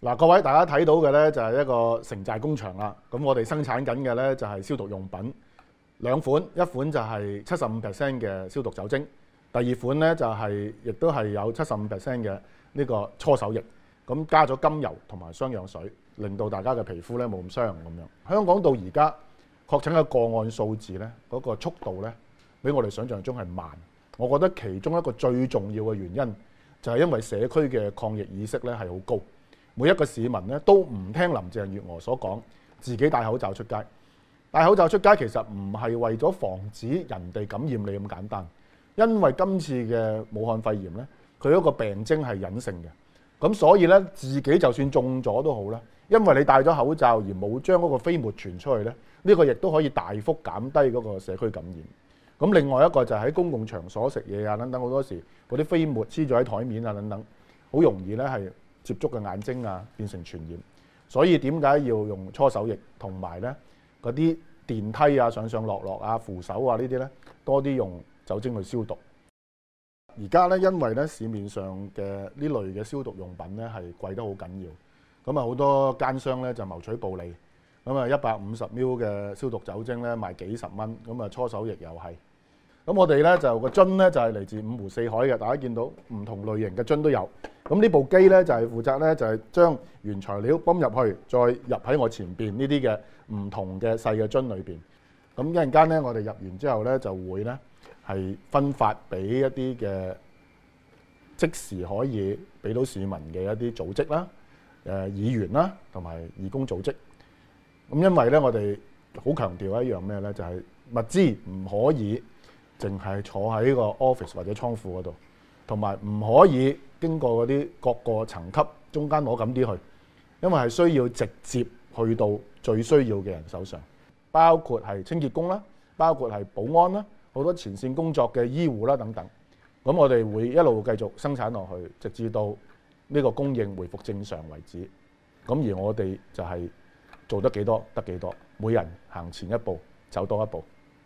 嗱，各位大家睇到嘅咧就係一個城寨工場啦。咁我哋生產緊嘅咧就係消毒用品兩款，一款就係75%嘅消毒酒精，第二款咧就係亦都係有75%嘅呢個搓手液。咁加咗甘油同埋雙氧水，令到大家嘅皮膚咧冇咁傷咁樣。香港到而家確診嘅個案數字咧，嗰個速度咧比我哋想象中係慢。我覺得其中一個最重要嘅原因就係因為社區嘅抗疫意識咧係好高。每一個市民咧都唔聽林鄭月娥所講，自己戴口罩出街。戴口罩出街其實唔係為咗防止人哋感染你咁簡單，因為今次嘅武漢肺炎咧，佢一個病徵係隱性嘅，咁所以咧自己就算中咗都好啦，因為你戴咗口罩而冇將嗰個飛沫傳出去咧，呢個亦都可以大幅減低嗰個社區感染。咁另外一個就係喺公共場所食嘢啊等等，好多時嗰啲飛沫黐咗喺台面啊等等，好容易咧係接觸嘅眼睛啊變成傳染。所以點解要用搓手液同埋咧嗰啲電梯啊上上落落啊扶手啊呢啲咧多啲用酒精去消毒。而家咧因為咧市面上嘅呢類嘅消毒用品咧係貴得好緊要，咁啊好多奸商咧就謀取暴利，咁啊150ml 嘅消毒酒精咧賣幾十蚊，咁啊搓手液又係。咁我哋咧就個樽咧就係嚟自五湖四海嘅，大家見到唔同類型嘅樽都有。咁呢部機咧就係負責咧就係將原材料泵入去，再入喺我前邊呢啲嘅唔同嘅細嘅樽裏邊。咁一陣間咧我哋入完之後咧就會咧係分發俾一啲嘅即時可以俾到市民嘅一啲組織啦、議員啦同埋義工組織。咁因為咧我哋好強調一樣咩咧，就係物資唔可以淨係坐喺個 office 或者倉庫嗰度，同埋唔可以經過嗰啲各個層級中間攞咁啲去，因為係需要直接去到最需要嘅人手上，包括係清潔工啦，包括係保安啦，好多前線工作嘅醫護啦等等。咁我哋會一路繼續生產落去，直至到呢個供應回復正常為止。咁而我哋就係做得幾多得幾多，每人行前一步，走多一步。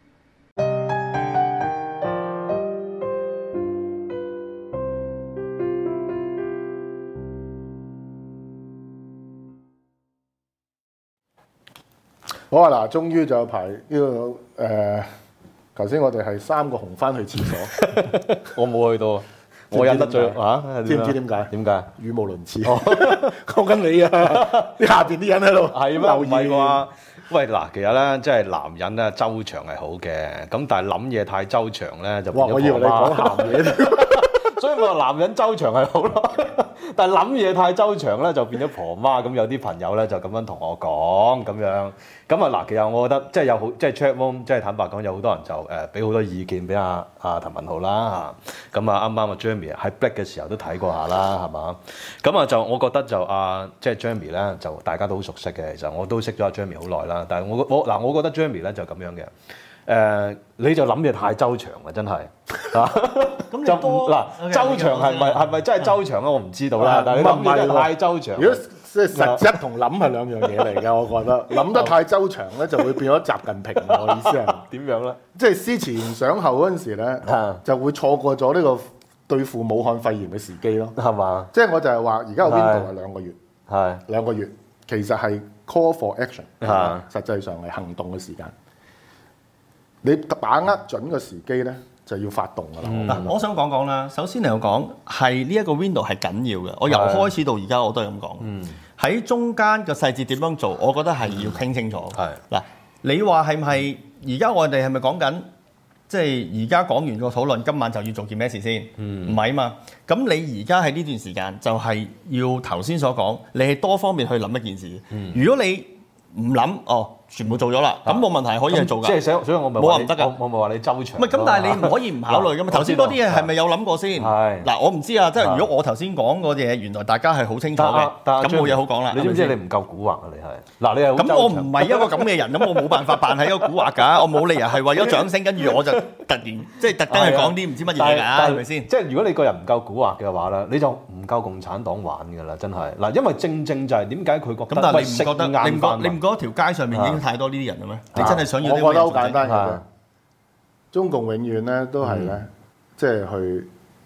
好啊！嗱，終於就排呢個頭先我哋係3個紅番去廁所， 我冇去到，我忍得最嚇， 知唔知點解？ 點解？ 語無倫次。講緊你啊！你下邊啲人喺度係咩？唔係啩？喂嗱，其實咧，即係男人咧周詳係好嘅，咁但係諗嘢太周詳咧就變咗婆媽。 我以為你講鹹嘢， 所以我話男人周詳係好咯，但係諗嘢太周詳咧就變咗婆媽。咁有啲朋友咧就咁樣同我講咁樣。咁啊嗱，其實我覺得即係有好，即係 chat room，即係坦白講，有好多人就俾好多意見俾阿譚文豪啦嚇。咁啊啱啱啊 Jeremy 喺 Black 嘅時候都睇過下啦，係嘛？咁啊就我覺得就即係 Jeremy 咧就大家都好熟悉嘅，其實我都識咗阿 Jeremy 好耐啦。但係我覺得 Jeremy 咧就咁樣嘅。你就諗嘢太周詳啊，真係咁就嗱周詳係咪真係周詳啊？我唔知道啦。但係你諗嘢太周詳。 如果即係實質同諗係兩樣嘢嚟嘅，我覺得諗得太周詳咧，就會變咗習近平。我意思係點樣咧？ 即係思前想後嗰陣時咧，就會錯過咗呢個對付武漢肺炎嘅時機咯， 係嘛？ 即係我就係話，而家個 window 係2個月， 係 2個月，其實係 call for action，實際上係行動嘅時間。你把握準個時機咧，就要發動㗎啦。 我想講講啦。首先嚟講，係呢一個 window 係緊要嘅。我由開始到而家我都係咁講。喺中間嘅細節點樣做，我覺得係要傾清楚。嗱，你話係唔係而家我哋係咪講緊？即係而家講完個討論，今晚就要做件咩事先？唔係啊嘛。咁你而家喺呢段時間就係要頭先所講，你係多方面去諗一件事。如果你唔諗全部做咗啦，咁冇問題可以係做㗎。 即係所以我咪冇話唔得㗎。 我咪話你周詳。 唔係咁，但係你唔可以唔考慮㗎嘛。頭先嗰啲嘢係咪有諗過先？ 係嗱，我唔知啊。即係如果我頭先講嗰啲嘢，原來大家係好清楚嘅，咁冇嘢好講啦。 你知唔知你唔夠蠱惑啊？你係嗱，你係咁我唔係一個咁嘅人，咁我冇辦法扮係一個蠱惑㗎。我冇理由係為咗掌聲，跟住我就突然即係特登係講啲唔知乜嘢㗎，係咪先？ 即係如果你個人唔夠蠱惑嘅話咧，你就唔夠共產黨玩㗎啦，真係嗱。因為正就係點解佢覺得咁， 但係你唔覺得你唔覺得條街上面已經太多呢啲人啦咩？你真係想要啲？ 我覺得好簡單嘅啫。中共永遠咧都係咧，即係去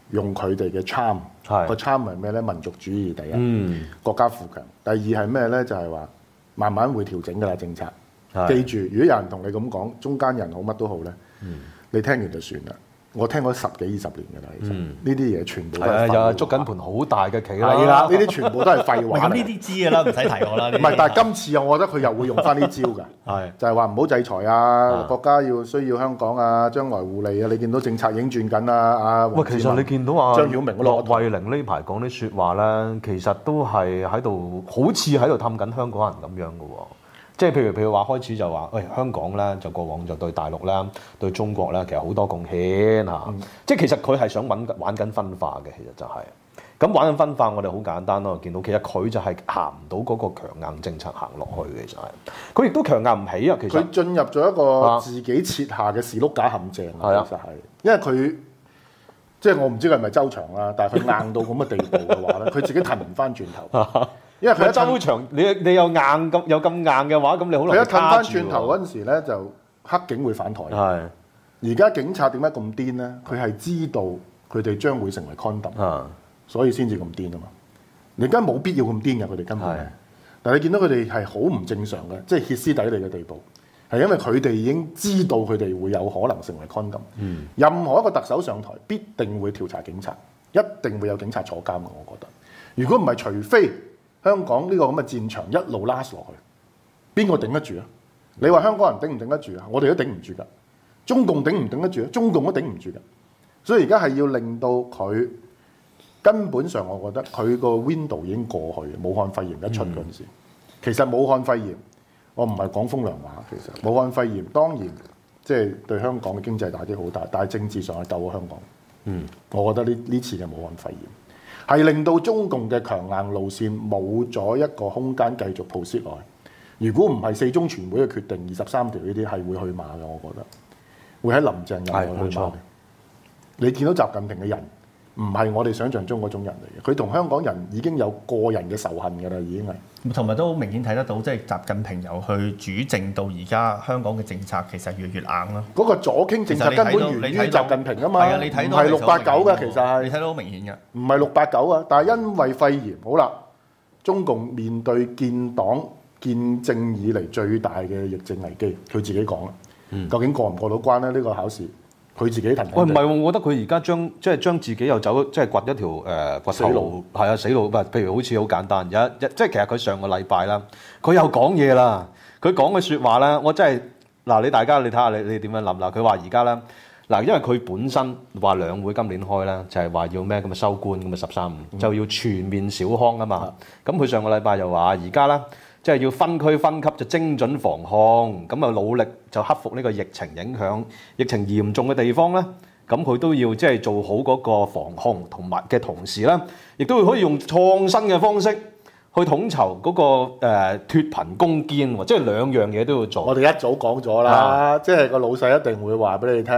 用佢哋嘅 charm，個 charm 係咩咧？民族主義第一，國家富強。第二係咩咧？就係話慢慢會調整㗎啦政策。記住，如果有人同你咁講，中間人好乜都好咧，你聽完就算啦。我聽咗10幾20年㗎啦，其實呢啲嘢全部都係又係捉緊盤好大嘅棋啦。 係啦，呢啲全部都係廢話。 咁呢啲知㗎啦，唔使提我啦。 唔係，但係今次我覺得佢又會用翻呢招㗎，就係話唔好制裁啊，國家需要香港啊，將來互利啊。你見到政策已經轉緊啦， 喂，其實你見到張曉明駱惠寧呢排講啲説話咧，其實都係喺度，好似喺度氹緊香港人咁樣嘅喎。即係譬如話開始就話，喂，香港咧就過往就對大陸啦、對中國咧其實好多貢獻嚇。即係其實佢係想玩緊分化嘅，其實就係、咁玩緊分化。我哋好簡單咯，見到其實佢就係行唔到嗰個強硬政策行落去嘅，其實係佢亦都強硬唔起啊。其實佢進入咗一個自己設下嘅士碌架陷阱啊，其實係，因為佢即係我唔知佢係咪周長啦，但係佢硬到咁嘅地步嘅話咧，佢自己騰唔翻轉頭。因為佢一周長，你又硬咁有咁硬嘅話，咁你好難。 佢一褪翻轉頭嗰陣時咧，就黑警會反台。係。而家警察點解咁癲咧？佢係知道佢哋將會成為 condom，所以先至咁癲啊嘛。你而家冇必要咁癲嘅，佢哋根本。但係你見到佢哋係好唔正常嘅，即係歇斯底里嘅地步，係因為佢哋已經知道佢哋會有可能成為 condom。任何一個特首上台，必定會調查警察，一定會有警察坐監嘅。我覺得，如果唔係，除非香港呢個咁嘅戰場一路 last 落去，邊個頂得住啊？你話香港人頂唔頂得住啊？我哋都頂唔住㗎。中共頂唔頂得住啊？中共都頂唔住㗎。所以而家係要令到佢根本上，我覺得佢個 window 已經過去。武漢肺炎一出嗰陣時，其實武漢肺炎我唔係講風涼話。其實武漢肺炎當然即係對香港嘅經濟打擊好大，但係政治上係救咗香港。我覺得呢次嘅武漢肺炎係令到中共嘅強硬路線冇咗一個空間繼續 proceed 落去。如果唔係4中全會嘅決定，23條呢啲係會去馬嘅，我覺得會喺林鄭入去馬。你見到習近平嘅人唔係我哋想象中嗰種人嚟嘅，佢同香港人已經有個人嘅仇恨㗎啦，已經係。 同埋都好明顯睇得到，即係習近平由去主政到而家香港嘅政策其實越嚟越硬咯。 嗰個左傾政策根本源於習近平啊嘛，唔係689嘅，其實係你睇到好明顯嘅， 唔係689啊。但係因為肺炎，好啦，中共面對建黨建政以嚟最大嘅疫症危機，佢自己講啦。究竟過唔過到關咧？呢個考試佢自己騰。 喂，唔係喎，我覺得佢而家將自己又走，即係掘一條掘頭路，係啊，死路。譬如好似好簡單，即係其實佢上個禮拜啦，佢又講嘢啦。佢講嘅説話咧，我真係嗱，你大家你睇下你點樣諗啦？佢話而家咧嗱，因為佢本身話兩會今年開啦，就係話要咩咁啊收官咁啊13.5就要全面小康啊嘛。咁佢上個禮拜又話而家咧。即係要分區分級就精準防控，咁啊努力就克服呢個疫情影響，疫情嚴重嘅地方咧，咁佢都要即係做好嗰個防控同埋嘅同時咧，亦都可以用創新嘅方式去統籌嗰個脫貧攻堅喎，即係兩樣嘢都要做。 我哋一早講咗啦，即係個老細一定會話俾你聽，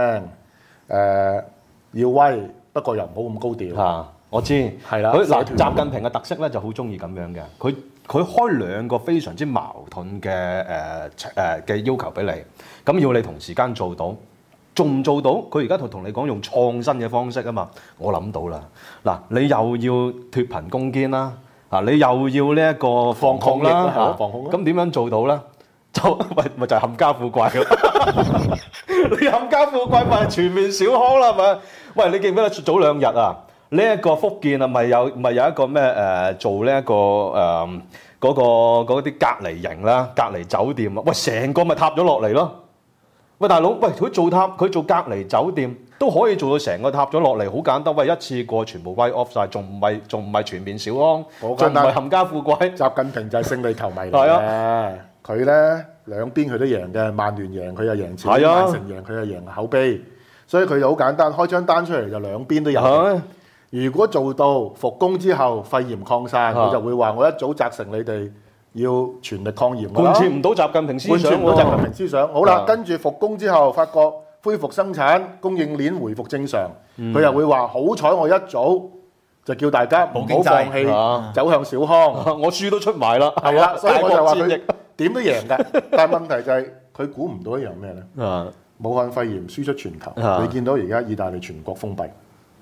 要威，不過又唔好咁高調。 我知係啦。嗱，習近平嘅特色咧就好中意咁樣嘅，佢開兩個非常之矛盾嘅要求俾你，咁要你同時間做到，做唔做到？佢而家同你講用創新嘅方式啊嘛，我諗到啦。嗱，你又要脫貧攻堅啦，你又要呢一個防控啦， 防控。 咁點樣做到咧？咪就係冚家富貴咯。你冚家富貴咪全面小康啦，係咪？喂，你記唔記得早2日啊？呢一個福建啊，咪有一個咩做呢一個嗰啲隔離營啦、隔離酒店啊，喂，成個咪塌咗落嚟咯！喂，大佬，喂，佢做隔離酒店都可以做到成個塌咗落嚟，好簡單，喂，一次過全部 write off 曬，仲唔係全面小康，仲唔係冚家富貴？ 習近平就係勝利球迷嚟嘅，佢咧兩邊佢都贏嘅，曼聯贏佢又贏錢，曼城贏佢又贏口碑，所以佢就好簡單，開張單出嚟就兩邊都有。如果做到復工之後肺炎擴散，佢就會話我一早責成你哋要全力抗嚴。 貫徹唔到習近平思想， 習近平思想。好啦，跟住復工之後，發覺恢復生產，供應鏈回復正常，佢又會話好彩我一早就叫大家唔好放棄，走向小康。 我書都出埋啦， 係啦，所以我就話佢點都贏㗎。但係問題就係佢估唔到一樣咩咧？武漢肺炎輸出全球，你見到而家意大利全國封閉。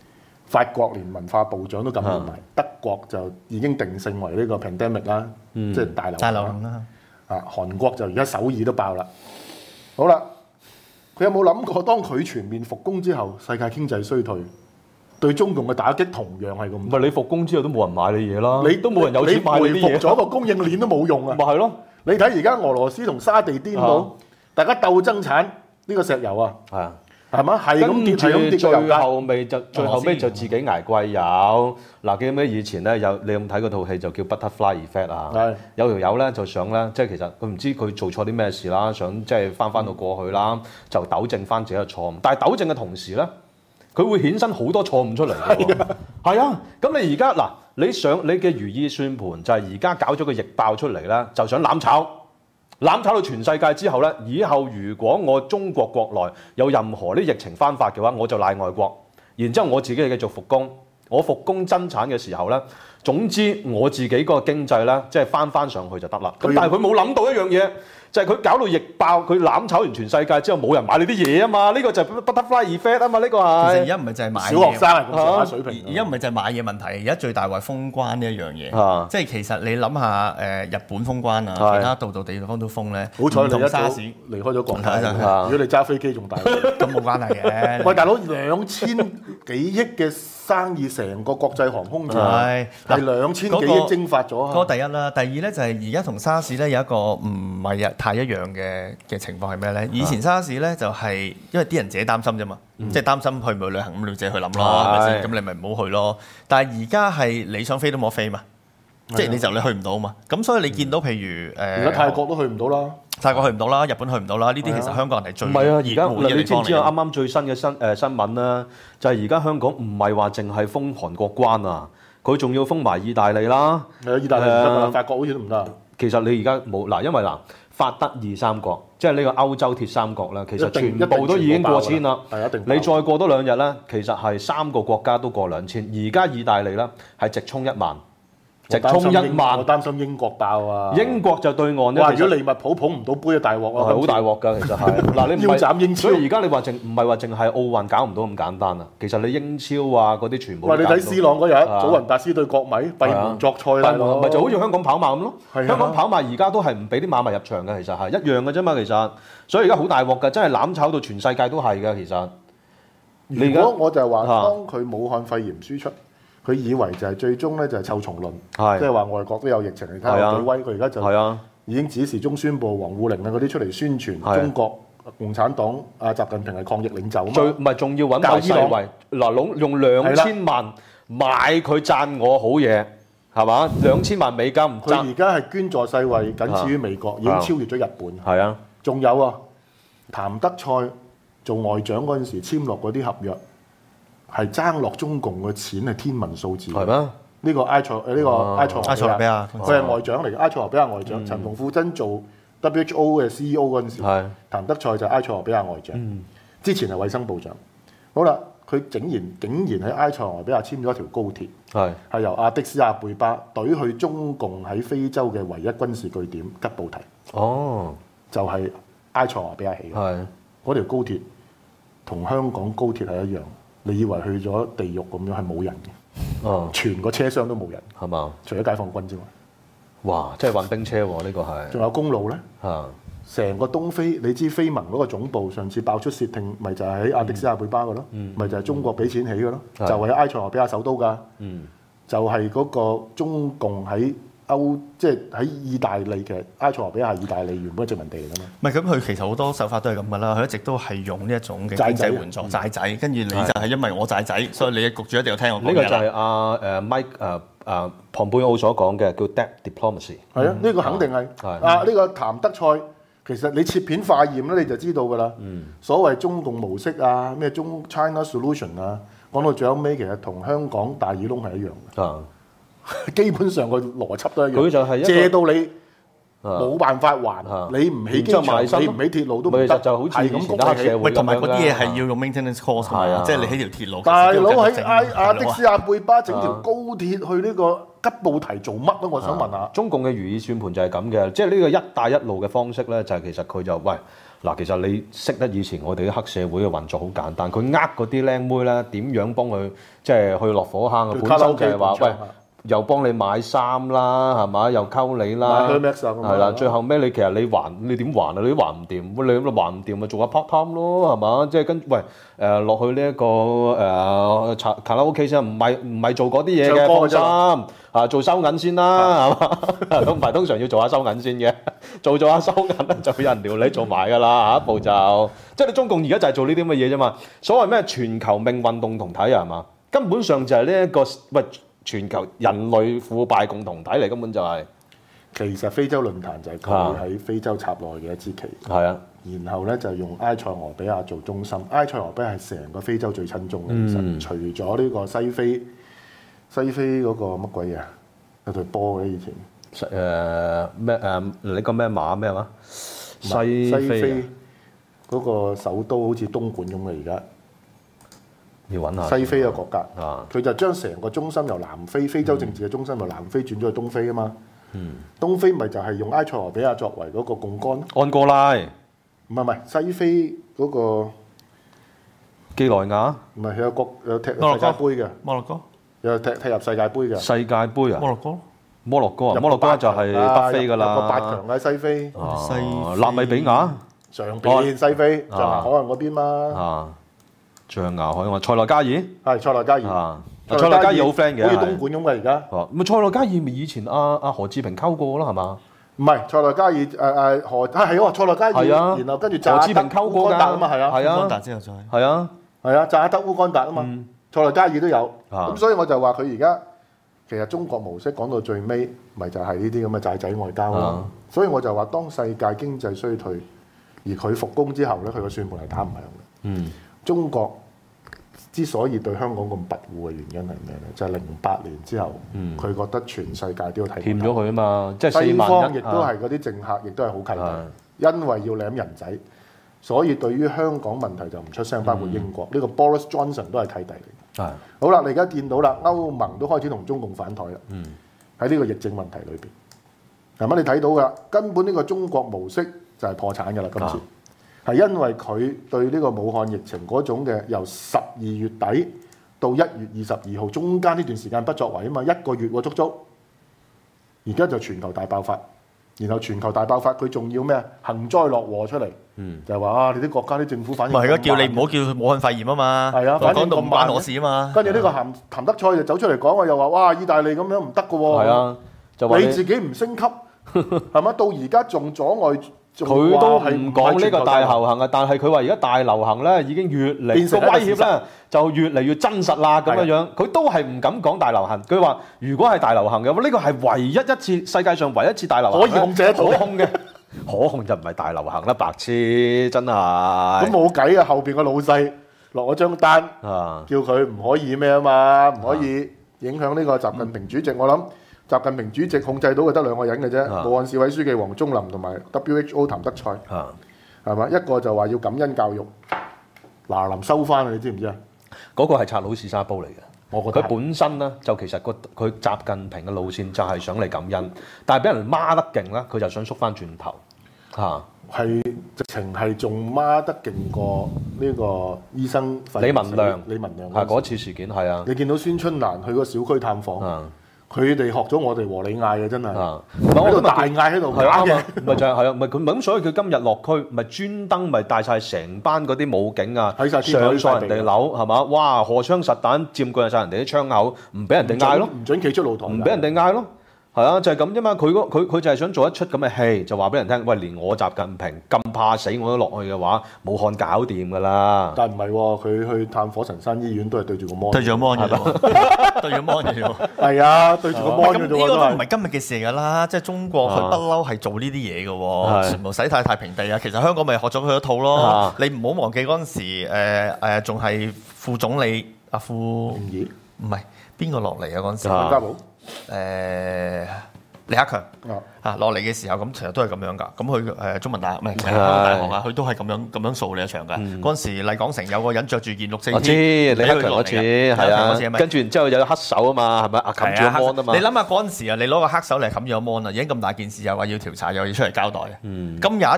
法國連文化部長都感染埋，德國就已經定性為呢個 pandemic 啦，即係大流行啦。韓國就而家首爾都爆啦。好啦，佢有冇諗過當佢全面復工之後，世界經濟衰退，對中共嘅打擊同樣係咁？ 唔係你復工之後都冇人買你嘢啦，你都冇人有錢買你啲嘢。 你回復咗個供應鏈都冇用啊！ 咪係咯？ 你睇而家俄羅斯同沙地顛倒，大家鬥爭產呢個石油啊！係啊。係嘛？係咁跌，係咁跌。最後尾就自己捱貴油。嗱，記唔記得以前咧你有冇睇嗰套戲就叫 Butterfly Effect 啊？係。有條友咧就想咧，即係其實佢唔知佢做錯啲咩事啦，想即係翻到過去啦，就糾正翻自己嘅錯誤。但係糾正嘅同時咧，佢會衍生好多錯誤出嚟嘅。係啊。咁你而家嗱，你嘅如意算盤就係而家搞咗個疫爆出嚟啦，就想攬炒到全世界之後咧，以後如果我中國國內有任何啲疫情翻發嘅話，我就賴外國，然之後我自己繼續復工，我復工增產嘅時候咧，總之我自己個經濟咧，即係翻上去就得啦。咁但係佢冇諗到一樣嘢，就係佢搞到疫爆，佢攬炒完全世界之後冇人買你啲嘢啊嘛！呢個就係 Butterfly Effect 啊嘛！呢個係。其實而家唔係就係買嘢。小學生係咁上下水平。而家唔係就係買嘢問題，而家最大話封關呢一樣嘢。即係其實你諗下日本封關啊，其他度地方都封咧。好彩你一沙士離開咗國泰。如果你揸飛機仲大，咁冇關係嘅。喂，大佬2000幾億嘅生意，成個國際航空業係2000幾億蒸發咗。嗰個第一啦，第二咧就係而家同沙士咧有一個唔係太一樣嘅情況係咩咧？以前沙士咧就係因為啲人自己擔心啫嘛，即係擔心去唔去旅行，咁你自己去諗咯，係咪先？咁你咪唔好去咯。但係而家係你想飛都冇得飛嘛，即係你去唔到嘛。咁所以你見到譬如而家泰國都去唔到啦，泰國去唔到啦，日本去唔到啦。呢啲其實香港人係最唔係啊！而家你知唔知啊？啱啱最新嘅新聞啦，就係而家香港唔係話淨係封韓國關啊，佢仲要封埋意大利啦。意大利唔得啊，法國好似都唔得。其實你而家冇嗱，因為嗱。法德意三國，即係呢個歐洲鐵三角啦，其實全部都已經過千啦。係一定。你再過多2日咧，其實係3個國家都過2000。而家意大利咧係直衝1萬，直衝1萬。我擔心英國爆啊！英國就對岸咧。哇！如果利物浦捧唔到杯，大鑊啊！係好大鑊㗎，其實係。嗱，你腰斬英超。所以而家你話唔係話淨係奧運搞唔到咁簡單啊！其實你英超啊嗰啲全部。喂，你睇 C 朗嗰日，祖雲達斯對國米閉門作賽啦，咪就好似香港跑馬咁咯。香港跑馬而家都係唔俾啲馬迷入場嘅，其實係一樣嘅啫嘛，其實。所以而家好大鑊㗎，真係攬炒到全世界都係㗎，其實。如果我就係話，當佢武漢肺炎輸出。佢以為就係最終咧就係臭蟲論，即係話外國都有疫情，你睇下幾威。佢而家就已經指示中宣部、王滬寧啊嗰啲出嚟宣傳中國共產黨啊習近平係抗疫領袖啊嘛。最唔係仲要揾埋世衛嗱，用2000萬買佢讚我好嘢，係嘛？2000萬美金。佢而家係捐助世衛，僅次於美國，已經超越咗日本。係啊，仲有啊，譚德塞做外長嗰陣時簽落嗰啲合約。係爭落中共嘅錢係天文數字，係咩？呢個埃塞俄比亞，佢係外長嚟嘅，埃塞俄比亞外長。陳馮富珍做 WHO 嘅 CEO 嗰陣時，譚德塞就埃塞俄比亞外長，之前係衛生部長。好啦，佢竟然喺埃塞俄比亞簽咗一條高鐵，係由阿的斯亞貝巴懟去中共喺非洲嘅唯一軍事據點吉布提。哦，就係埃塞俄比亞起嘅。嗰條高鐵同香港高鐵係一樣。你以為去咗地獄咁樣係冇人嘅，全個車廂都冇人，係嘛？除咗解放軍之外，哇！真係運兵車喎，呢個係。仲有公路咧，成個東非，你知非盟嗰個總部上次爆出竊聽，咪就係喺阿迪斯亞貝巴嘅咯，咪就係中國俾錢起嘅咯，就係喺埃塞俄比亞首都㗎，就係嗰個中共喺即係喺意大利嘅埃塞俄比亞係意大利原本殖民地嚟㗎嘛。唔係咁，佢其實好多手法都係咁㗎啦。佢一直都係用呢一種嘅經濟援助債仔，跟住你就係因為我債仔，所以你焗住一定要聽我講嘅啦。呢個就係阿Mike 龐貝奧所講嘅叫 debt diplomacy。係啊，呢個肯定係呢個譚德塞，其實你切片化驗咧你就知道㗎啦。所謂中共模式啊，咩中 China solution 啊，講到最後尾其實同香港大耳窿係一樣嘅。基本上個邏輯都一樣，佢就係借到你冇辦法還，你唔起機場，你唔起鐵路都唔得，係咁谷起。喂，同埋嗰啲嘢係要用 maintenance cost 㗎，即係你起條鐵路。大佬喺阿的斯亞貝巴整條高鐵去呢個吉布提做乜咧？我想問下。中共嘅如意算盤就係咁嘅，即係呢個一帶一路嘅方式咧，就係其實佢就喂嗱，其實你識得以前我哋啲黑社會嘅運作好簡單，佢嗰啲靚妹咧點樣幫佢即係去落火坑啊？本身就係話喂。又幫你買衫啦，係嘛？又溝你啦，係啦。最後尾你其實你點還啊？你都還唔掂，你咁還唔掂咪做下 part time 咯，係嘛？即係跟落去呢一個卡拉 OK 先，唔係做嗰啲嘢嘅，放心啊，做收銀先啦，係嘛？咁唔係通常要做下收銀先嘅，做下收銀就有人撩你做埋㗎啦，下一步就即係你中共而家就係做呢啲咁嘅嘢啫嘛。所謂咩全球命運共同體啊，係嘛？根本上就係呢一個全球人類腐敗共同體嚟，根本就係。 其實非洲論壇就係佢喺非洲插內嘅一支旗。係啊。然後咧就用埃塞俄比亞做中心，埃塞俄比亞係成個非洲最親中嘅。其實除咗呢個西非嗰個乜鬼嘢啊？有隊波嘅以前。 你個咩馬咩話？西非嗰個首都好似東莞咁嘅而家。 要揾下西非嘅國家，佢就將成個中心由南非非洲政治嘅中心由南非轉咗去東非啊嘛。東非咪就係用埃塞俄比亞作為嗰個槓桿。 安哥拉， 唔係西非嗰個基內亞， 唔係有踢世界盃嘅。 摩洛哥有踢入世界盃嘅。 世界盃啊？摩洛哥就係北非㗎啦。 入個8強喺西非。 納米比亞上邊西非象牙海岸嗰邊嘛。 象牙海岸，塞內加爾係塞內加爾， 塞內加爾好 friend 嘅， 好似東莞咁嘅而家。 咪塞內加爾咪以前何志平溝過咯係嘛？ 唔係塞內加爾係喎塞內加爾，然後跟住扎德烏干達啊嘛係啊， 烏干達之後再係啊扎德烏干達啊嘛，塞內加爾都有。咁所以我就話佢而家其實中國模式講到最尾，咪就係呢啲咁嘅債仔外交咯。所以我就話當世界經濟衰退，而佢復工之後咧，佢個算盤係打唔響嘅。中國之所以對香港咁跋扈嘅原因係咩咧？就係08年之後，佢覺得全世界都要睇欠咗佢啊嘛，即係西方亦都係嗰啲政客，亦都係好契弟，因為要舐人仔，所以對於香港問題就唔出聲。包括英國呢個 Boris Johnson 都係契弟嚟。好啦，你而家見到啦，歐盟都開始同中共反台啦。喺呢個疫症問題裏邊，係咪你睇到㗎？根本呢個中國模式就係破產㗎啦，今次。係因為佢對呢個武漢疫情嗰種嘅由12月底到1月22號中間呢段時間不作為啊嘛，1個月喎足足，而家就全球大爆發，然後全球大爆發佢仲要咩啊？幸災樂禍出嚟，就係話你啲國家啲政府反應。 唔係而家叫你唔好叫武漢肺炎啊嘛， 係啊，反應到唔關我事啊嘛。 跟住呢個譚德塞就走出嚟講話，又話哇意大利咁樣唔得㗎喎， 係啊，就話你自己唔升級係嘛？到而家仲阻礙。 佢都唔講呢個大流行啊，但係佢話而家大流行咧已經越嚟個威脅咧就越嚟越真實啦咁樣樣，佢都係唔敢講大流行。佢話如果係大流行嘅，呢個係唯一一次世界上唯一一次大流行可以控制得到可控嘅，可控就唔係大流行啦，白痴真係。 咁冇計啊！後邊個老細落咗張單，叫佢唔可以咩啊嘛，唔可以影響呢個習近平主席。我諗。習近平主席控制到嘅得2個人嘅啫，武漢市委書記王忠林同埋 WHO 譚德塞，係嘛？一個就話要感恩教育，嗱臨收翻你知唔知啊？ 嗰個係拆佬試沙煲嚟嘅， 我覺得佢本身咧就其實佢習近平嘅路線就係想嚟感恩，但係俾人孖得勁啦，佢就想縮翻轉頭係直情係仲孖得勁過呢個醫生李文亮係嗰次事件係啊！ 你見到孫春蘭去個小區探訪。佢哋學咗我哋和你嗌嘅真係，喺度大嗌喺度假嘅， 咪就係係啊，咪佢咪咁，所以佢今日落區咪專登咪帶晒成班嗰啲武警啊，上曬人哋樓係嘛？哇！荷槍實彈佔據晒人哋啲窗口，唔俾人哋嗌咯， 唔準企出露台， 唔俾人哋嗌咯。係啊，就係咁啫嘛。佢就係想做一出咁嘅戲，就話俾人聽，喂，連我習近平咁怕死我都落去嘅話，武漢搞掂㗎啦。 但唔係喎，佢去探火神山醫院都係對住個 mon， 對住個 mon 嘅喎，對住個 mon 嘅喎。係啊，對住個 mon 嘅啫喎。 呢個都唔係今日嘅事㗎啦，即係中國佢不嬲係做呢啲嘢嘅喎，全部洗太平地啊。其實香港咪學咗佢一套咯。你唔好忘記嗰陣時，仲係副總理阿傅唔係邊個落嚟啊？嗰陣時溫家寶。 李克強落嚟嘅時候，咁其實都係咁樣㗎。咁佢中文大學唔係香港大學啊，佢都係咁樣掃你一場㗎。嗰陣時麗港城有個人着住件綠色， 我知李克強嗰次係啊，跟住然之後有黑手啊嘛，係咪冚住個 mon 啊嘛？ 你諗下嗰陣時啊，你攞個黑手嚟冚住個 mon 啊，已經咁大件事，又話要調查，又要出嚟交代。今日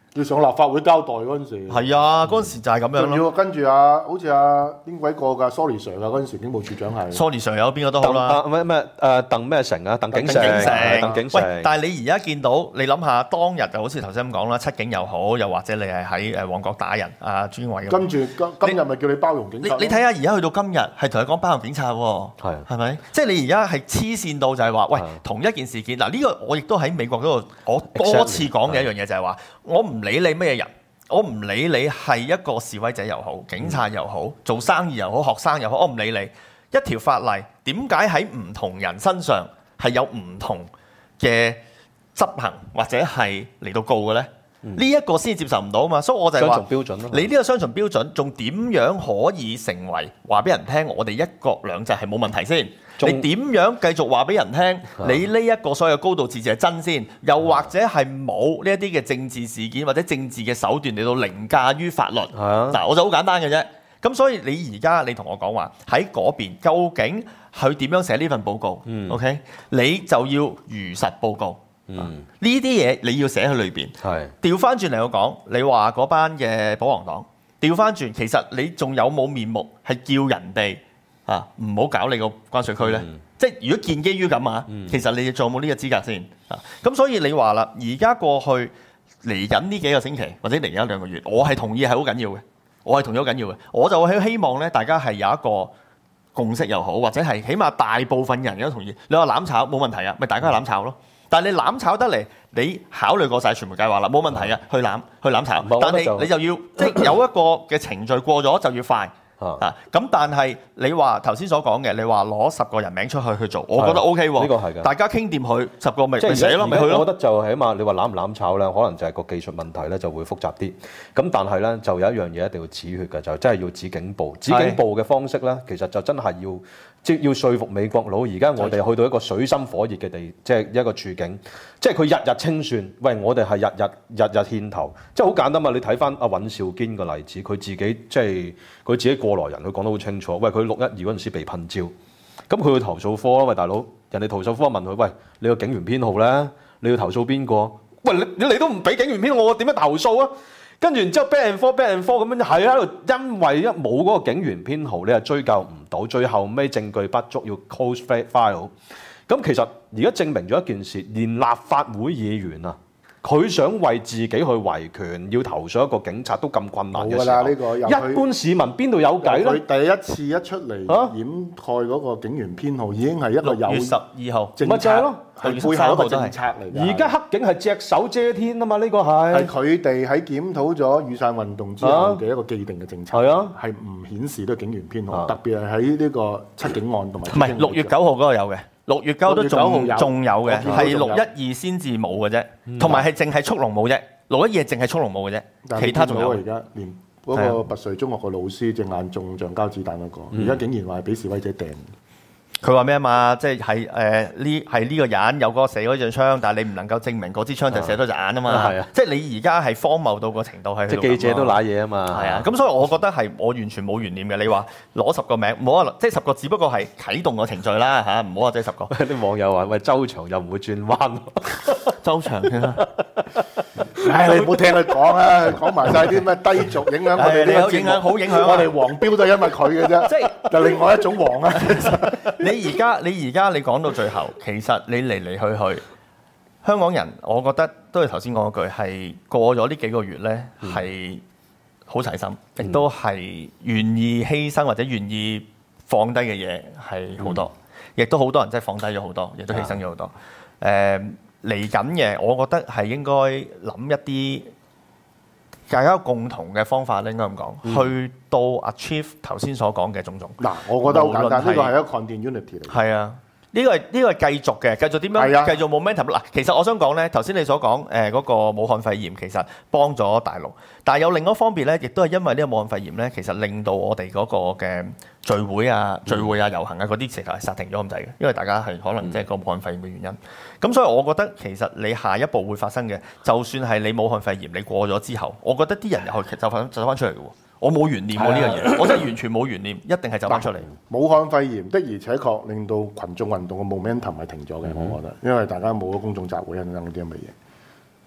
要上立法會交代嗰陣時。 係啊，嗰陣時就係咁樣咯。 仲要跟住好似邊鬼個㗎 ，sorry Sir 㗎，嗰陣時警務處長係。 Sorry Sir 有邊個都好啦。 鄧咩成啊？鄧景成。鄧景成。 喂，但係你而家見到，你諗下當日就好似頭先咁講啦，七警又好，又或者你係喺旺角打人，專偉。 跟住今日咪叫你包容警察。 你睇下而家去到今日，係同你講包容警察喎，係咪？即係你而家係黐線到就係話，喂，同一件事件嗱，呢個我亦都喺美國嗰度，我多次講嘅一樣嘢就係話，我唔理你咩人。我唔理你係一個示威者又好，警察又好，做生意又好，學生又好，我唔理你。一條法例點解喺唔同人身上係有唔同嘅執行或者係嚟到告嘅呢？呢一個先接受唔到啊嘛，所以我就係話，你呢個雙重標準仲點樣可以成為話俾人聽？我哋一國兩制係冇問題先。你點樣繼續話俾人聽？你呢一個所謂高度自治係真先，又或者係冇呢一啲嘅政治事件或者政治嘅手段嚟到凌駕於法律？嗱，我就好簡單嘅啫。咁所以你而家你同我講話喺嗰邊，究竟佢點樣寫呢份報告？OK， 你就要如實報告。呢啲嘢你要寫喺裏邊。調翻轉嚟我講，你話嗰班嘅保皇黨調翻轉，其實你仲有冇面目係叫人哋唔好搞你個關稅區呢？即係如果建基於咁其實你仲有冇呢個資格先？咁所以你話啦，而家過去嚟緊呢幾個星期或者嚟緊2個月，我係同意係好緊要嘅。我係同意好緊要嘅，我就係希望咧，大家係有一個共識又好，或者係起碼大部分人都同意。你話攬炒冇問題啊，咪大家去攬炒咯。但係你攬炒得嚟，你考慮過晒傳媒計劃啦，冇問題嘅，去攬炒。但係你就要即係有一個嘅程序過咗就要快。咁但係你話頭先所講嘅，你話攞10個人名出去做，我覺得 OK 喎。呢個係嘅。大家傾掂佢10個咪寫咯，咪去咯。 我覺得就起碼你話攬唔攬炒咧，可能就係個技術問題咧，就會複雜啲。咁但係咧，就有一樣嘢一定要止血嘅，就真係要止警暴。止警暴嘅方式咧，其實就真係要說服美國佬。而家我哋去到一個水深火熱嘅地，即係一個處境，即係佢日日清算。喂，我哋係日日獻頭，即係好簡單嘛。你睇翻阿尹兆堅個例子，佢自己即係佢自己過來人，佢講得好清楚。喂，佢612嗰陣時被噴招，咁佢去投訴科啦。喂，大佬，人哋投訴科問佢：喂，你個警員編號咧？你要投訴邊個？喂，你都唔俾警員編號，我點樣投訴啊？跟住然之後 back and forth 咁樣係喺度，因為冇嗰個警員編號，你係追究唔到，最後尾證據不足要 close file。咁其實而家證明咗一件事，連立法會議員啊，佢想為自己去維權，要投訴一個警察都咁困難嘅時候，一般市民邊度有計咧？ 佢第一次一出嚟掩蓋嗰個警員編號，已經係一個有 6月12號， 咪就係咯，係背後一個政策嚟嘅。 而家黑警係隻手遮天啊嘛，呢個係佢哋喺檢討咗雨傘運動之後嘅一個既定嘅政策，係唔顯示呢個警員編號，特別係喺呢個七警案同埋。 唔係6月9號嗰個有嘅。6月9都仲有嘅，係612先至冇嘅啫，同埋係淨係速龍冇啫。612係淨係速龍冇嘅啫，其他仲有。 而家連嗰個拔萃中學個老師隻眼中橡膠子彈嗰個，而家竟然話係俾示威者掟。 佢話咩啊嘛？即係呢個人有嗰個射嗰隻槍，但係你唔能夠證明嗰支槍就射到隻眼啊嘛。即係你而家係荒謬到個程度係。 即係記者都賴嘢啊嘛。 係啊，咁所以我覺得係我完全冇懸念嘅。你話攞10個名，冇可能，即係10個只不過係啟動個程序啦嚇，唔好話即係10個。 啲網友話：喂，周長又唔會轉彎。 周長啊！ 你唔好聽佢講啦，講埋晒啲咩低俗影響我哋呢個節目， 好影響我哋黃標都係因為佢嘅啫，即係就另外一種黃啊。 你而家你講到最後，其實你嚟去，香港人我覺得都係頭先講嗰句，係過咗呢幾個月咧，係好齊心，亦都係願意犧牲或者願意放低嘅嘢係好多，亦都好多人真係放低咗好多，亦都犧牲咗好多。嚟緊嘅，我覺得係應該諗一啲大家共同嘅方法咧，應該咁講，去到 achieve 頭先所講嘅種種。 嗱，我覺得好簡單，呢個係一個 continuity 嚟。係啊，呢個係繼續嘅，繼續點樣？繼續 momentum。嗱，其實我想講咧，頭先你所講嗰個武漢肺炎其實幫咗大陸，但係有另一方面咧，亦都係因為呢個武漢肺炎咧，其實令到我哋嗰個嘅聚會啊、遊行啊嗰啲其實係煞停咗咁滯嘅，因為大家係可能即係個武漢肺炎嘅原因。咁所以我覺得其實你下一步會發生嘅，就算係你武漢肺炎你過咗之後，我覺得啲人又去走翻出嚟嘅喎。我冇懸念喎呢樣嘢，我真係完全冇懸念，一定係走翻出嚟。 武漢肺炎的而且確令到群眾運動嘅 momentum 係停咗嘅，我覺得，因為大家冇咗公眾集會等等嗰啲咁嘅嘢。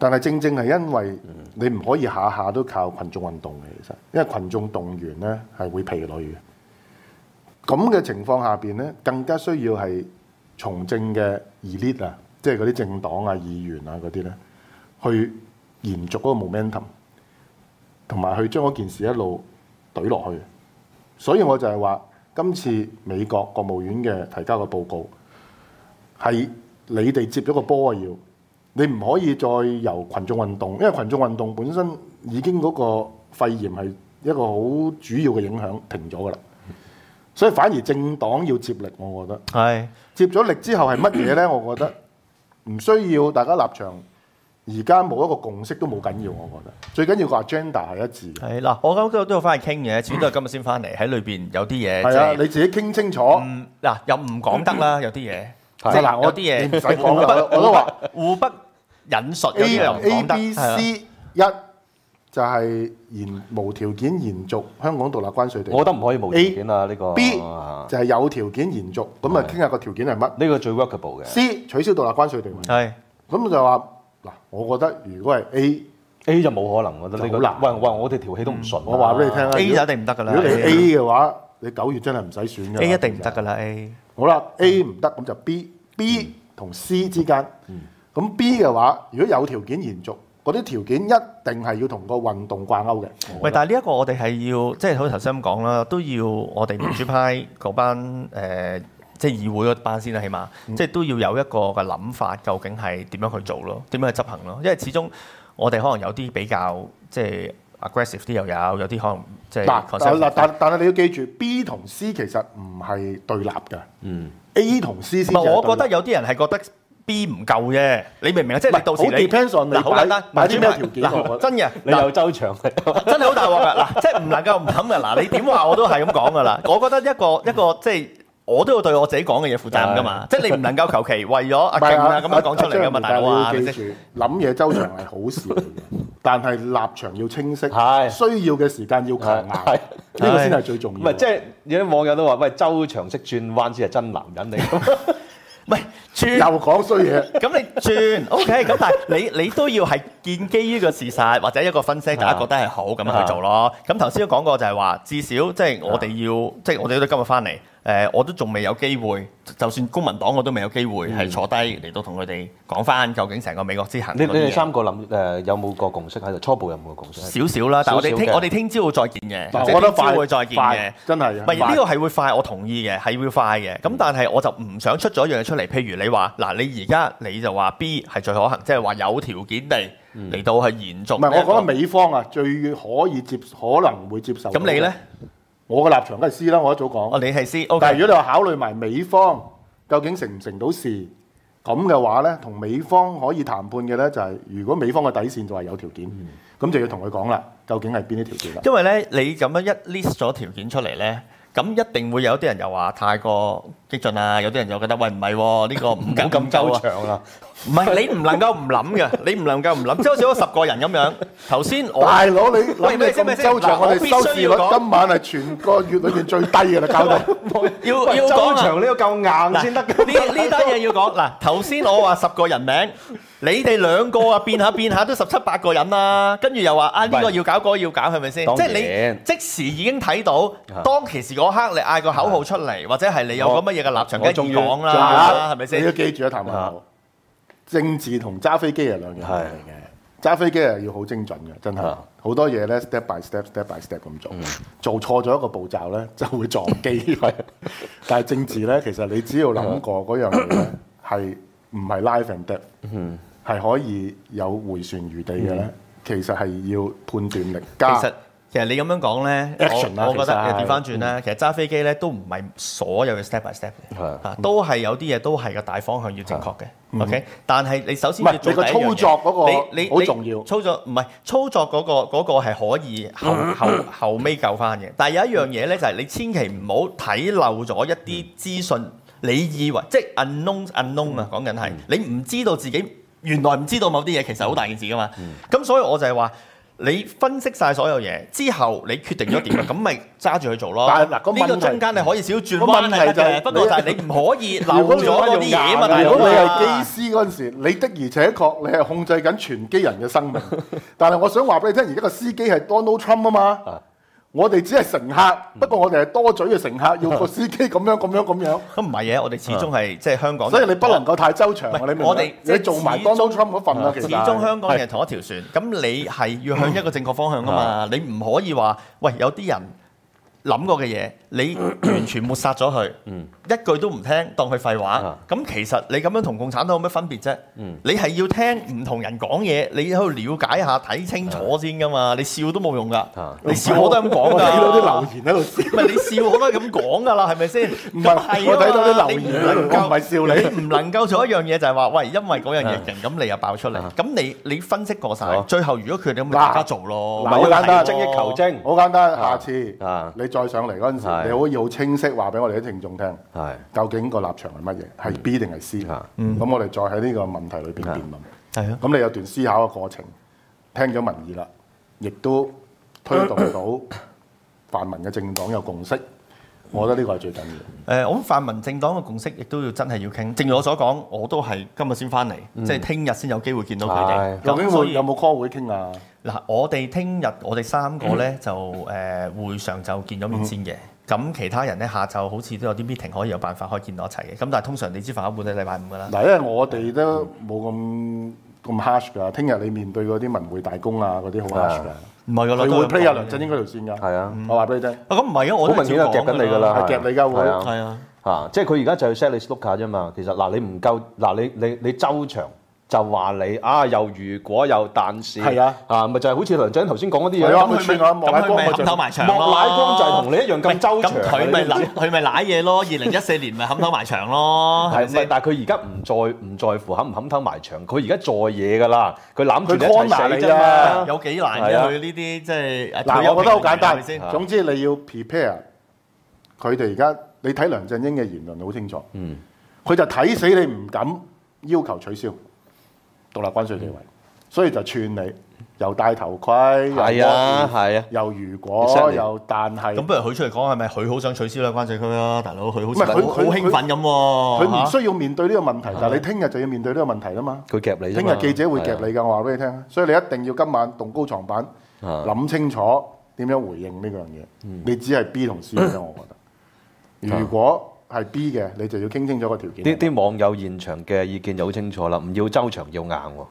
但係正正係因為你唔可以下下都靠群眾運動嘅，其實因為群眾動員咧係會疲累嘅。咁嘅情況下邊咧，更加需要係從政嘅 elite 啊，即係嗰啲政黨啊、議員啊嗰啲咧，去延續嗰個 momentum， 同埋去將嗰件事一路懟落去。所以我就係話，今次美國國務院嘅提交嘅報告係你哋接咗個波啊，要你唔可以再由群眾運動，因為群眾運動本身已經嗰個肺炎係一個好主要嘅影響停咗㗎啦。所以反而政黨要接力，我覺得係接咗力之後係乜嘢咧？我覺得唔需要大家立場，而家冇一個共識都冇緊要，我覺得最緊要個 agenda 係一致。 係嗱，我今日都要翻去傾嘅，始終都係今日先翻嚟，喺裏邊有啲嘢係啊，你自己傾清楚。 嗱又唔講得啦，有啲嘢即係嗱， 有啲嘢你唔使講啦，我都話互不引述，有啲嘢又唔講得。 A、B、C 一就係無條件延續香港獨立關稅地位， 我覺得唔可以無條件啊呢個。 B 就係有條件延續，咁啊傾下個條件係乜？ 呢個最 workable 嘅。 C 取消獨立關稅地位。 係咁就話嗱，我覺得如果係 A 就冇可能，我覺得呢個就好難喂，我哋條氣都唔順。 我話俾你聽啦 A 就一定唔得㗎啦。 如果你 A 嘅話，你9月真係唔使選㗎。 A 一定唔得㗎啦 A。 好啦 ，A 唔得咁就 B 同 C 之間。咁 B 嘅話，如果有條件延續，嗰啲條件一定係要同個運動掛鈎嘅。 喂，但係呢一個我哋係要，即係好似頭先咁講啦，都要我哋民主派嗰班即係議會嗰班先啦，起碼即係都要有一個嘅諗法，究竟係點樣去做咯，點樣去執行咯？因為始終我哋可能有啲比較即係 aggressive 啲又有啲可能即係但係你要記住 B 同 C 其實唔係對立嘅。A 同 C 先。 我覺得有啲人係覺得 B 唔夠啫，你明唔明啊？即係你到時你 depends on 你好簡單， 買啲咩條件？ 嗱，真嘅， 你有周長真係好大鑊㗎！嗱，即係唔能夠唔諗㗎。嗱，你點話我都係咁講㗎啦。我覺得一個即係我都要對我自己講嘅嘢負責任㗎嘛。即係你唔能夠求其為咗阿勁啊咁樣講出嚟㗎嘛，大佬啊！ 你要記住，諗嘢周長係好事嚟嘅，但係立場要清晰， 係需要嘅時間要強硬，呢個先係最重要。 唔係即係有啲網友都話：喂，周長識轉彎先係真男人嚟。 喂，轉又講衰嘢， 咁你轉 OK，咁但係你都要係建基於個事實或者一個分析，大家覺得係好咁樣去做咯。咁頭先都講過就係話，至少即係我哋要，即係我哋都今日翻嚟，我都仲未有機會，就算公民黨我都未有機會係坐低嚟到同佢哋講翻究竟成個美國之行。 你哋三個諗有冇個共識喺度？初步有冇個共識？ 少少啦，但係我哋聽朝會再見嘅， 我覺得快會再見嘅， 真係。 唔係呢個係會快，我同意嘅，係會快嘅。咁但係我就唔想出咗一樣嘢出嚟，譬如你話嗱，你而家你就話 B 係最可行，即係話有條件地嚟到去延續。 唔係，我覺得美方啊最可能會接受。 咁你咧？ 我嘅立場梗係 C 啦，我一早講。 哦，你係 C， 但係如果你話考慮埋美方究竟成唔成到事咁嘅話咧，同美方可以談判嘅咧就係，如果美方嘅底線就係有條件，咁就要同佢講啦，究竟係邊啲條件啦？ 因為咧，你咁樣一 list 咗條件出嚟咧，咁一定會有啲人又話太過激進啊，有啲人又覺得喂唔係喎，呢個唔緊咁周長啊。唔係你唔能夠唔諗嘅，你唔能夠唔諗，即係好似嗰10個人咁樣。頭先我大佬你諗你咁周長，我哋收視率今晚係全個月裏邊最低嘅啦，交到要周長呢個夠硬先得。 呢單嘢要講嗱，頭先我話10個人名，你哋2個啊變下都17、8個人啦，跟住又話啊呢個要搞嗰個要搞，係咪先？即係你即時已經睇到，當其時嗰刻你嗌個口號出嚟，或者係你有個乜嘢嘅立場，梗係要講啦，係咪先？ 你要記住啊，譚文豪。政治同揸飛機係兩樣嘢嚟嘅，揸飛機係要好精準嘅，真係好多嘢咧 step by step 咁做，做錯咗一個步驟咧就會撞機。但係政治咧，其實你只要諗過嗰樣嘢咧係唔係 life and death，係可以有回旋餘地嘅咧，其實係要判斷力加。 其實你咁樣講咧，我覺得調翻轉咧，其實揸飛機咧都唔係所有嘅 step by step 嘅，都係有啲嘢都係個大方向要正確嘅。OK，但係你首先要做第一樣嘢， 你個操作嗰個好重要。 操作唔係操作嗰個係可以後尾救翻嘅。但係有一樣嘢咧，就係你千祈唔好睇漏咗一啲資訊，你以為即係 unknown 啊，講緊係你唔知道自己原來唔知道某啲嘢，其實好大件事噶嘛。咁所以我就係話。 你分析晒所有嘢之後，你決定咗點啊？咁咪揸住去做咯。 但係嗱個問題呢個中間你可以少轉個彎問題就係係得嘅，不過就係你唔可以漏如果你咗嗰啲嘢嘛，大如佬果你係機師嗰陣時，你的而且確你係控制緊全機人嘅生命。但係我想話俾你聽，而家個司機係 Donald Trump 啊嘛。我哋只係乘客，不過我哋係多嘴嘅乘客，要個司機咁樣。 咁唔係嘅，我哋始終係即係香港人， 所以你不能夠太周詳啊！你明唔明？ 我哋你做埋 Donald Trump 嗰份啊，其實始終香港人係同一條船，咁你係要向一個正確方向噶嘛？你唔可以話喂有啲人諗過嘅嘢，你完全抹殺咗佢，一句都唔聽，當佢廢話。咁其實你咁樣同共產黨有咩分別啫？你係要聽唔同人講嘢，你喺度了解下、睇清楚先噶嘛。你笑都冇用噶，你笑我都係咁講㗎。 我睇到啲留言喺度笑。 唔係你笑我都係咁講㗎啦，係咪先？ 唔係，我睇到啲留言喺度，我唔係笑你。 你唔能夠做一樣嘢就係話，喂，因為嗰樣嘢勁，咁你又爆出嚟。咁你分析過晒，最後如果佢哋咁，咪大家做咯。 好簡單， 精益求精。 好簡單，下次你再上嚟嗰陣時， 係你可以好清晰話俾我哋啲聽眾聽， 係究竟個立場係乜嘢，係 B 定係 C？咁我哋再喺呢個問題裏邊辯論。 係啊， 咁你有段思考嘅過程，聽咗民意啦，亦都推動到泛民嘅政黨有共識。我覺得呢個係最緊要。 我諗泛民政黨嘅共識亦都要真係要傾。正如我所講，我都係今日先翻嚟，即係聽日先有機會見到佢哋。 究竟所以有冇 call 會傾啊？ 嗱，我哋聽日我哋三個咧就會上晝見咗面先嘅。咁其他人咧下晝好似都有啲 meeting 可以有辦法可以見到一齊嘅。咁但係通常你知飯盒會喺禮拜五㗎啦。 嗱，因為我哋都冇咁 harsh 㗎。聽日你面對嗰啲文匯大公啊嗰啲好 harsh 㗎。 唔係㗎啦， 佢會 play 阿梁振英嗰條線㗎。 係啊， 我話俾你聽。 咁唔係啊，我好明顯係夾緊你㗎啦， 係夾你㗎會。 係啊。 即係佢而家就係 set 你 snooker 啫嘛。其實嗱，你唔夠嗱，你周長就話你又如果又但是係啊， 咪就係好似梁振英頭先講嗰啲嘢。 係啊，佢串啊，莫乃光冚頭埋牆莫乃光就係同你一樣咁周長。 咁佢咪舐嘢咯？2014年咪冚頭埋牆咯，係咪先？ 但係佢而家唔在乎冚唔冚頭埋牆，佢而家在嘢㗎啦。佢攬住你一齊死啫嘛。 有幾難啫？佢呢啲即係嗱，我覺得好簡單。 先？ 總之你要 prepare 佢哋而家，你睇梁振英嘅言論好清楚。佢就睇死你唔敢要求取消獨立關稅地位，所以就串你，又戴頭盔， 係啊， 又如果又但係， 咁不如佢出嚟講係咪佢好想取消咧關稅區啊？大佬佢好似唔係佢好興奮咁喎。 佢唔需要面對呢個問題，但係你聽日就要面對呢個問題啦嘛。 佢夾你啫嘛。 聽日記者會夾你㗎，我話俾你聽。所以你一定要今晚動高床板，諗清楚點樣回應呢樣嘢。你只係 B 同 C 啫，我覺得。如果係 B 嘅，你就要傾清楚個條件。 啲網友現場嘅意見就好清楚啦，唔要周長，要硬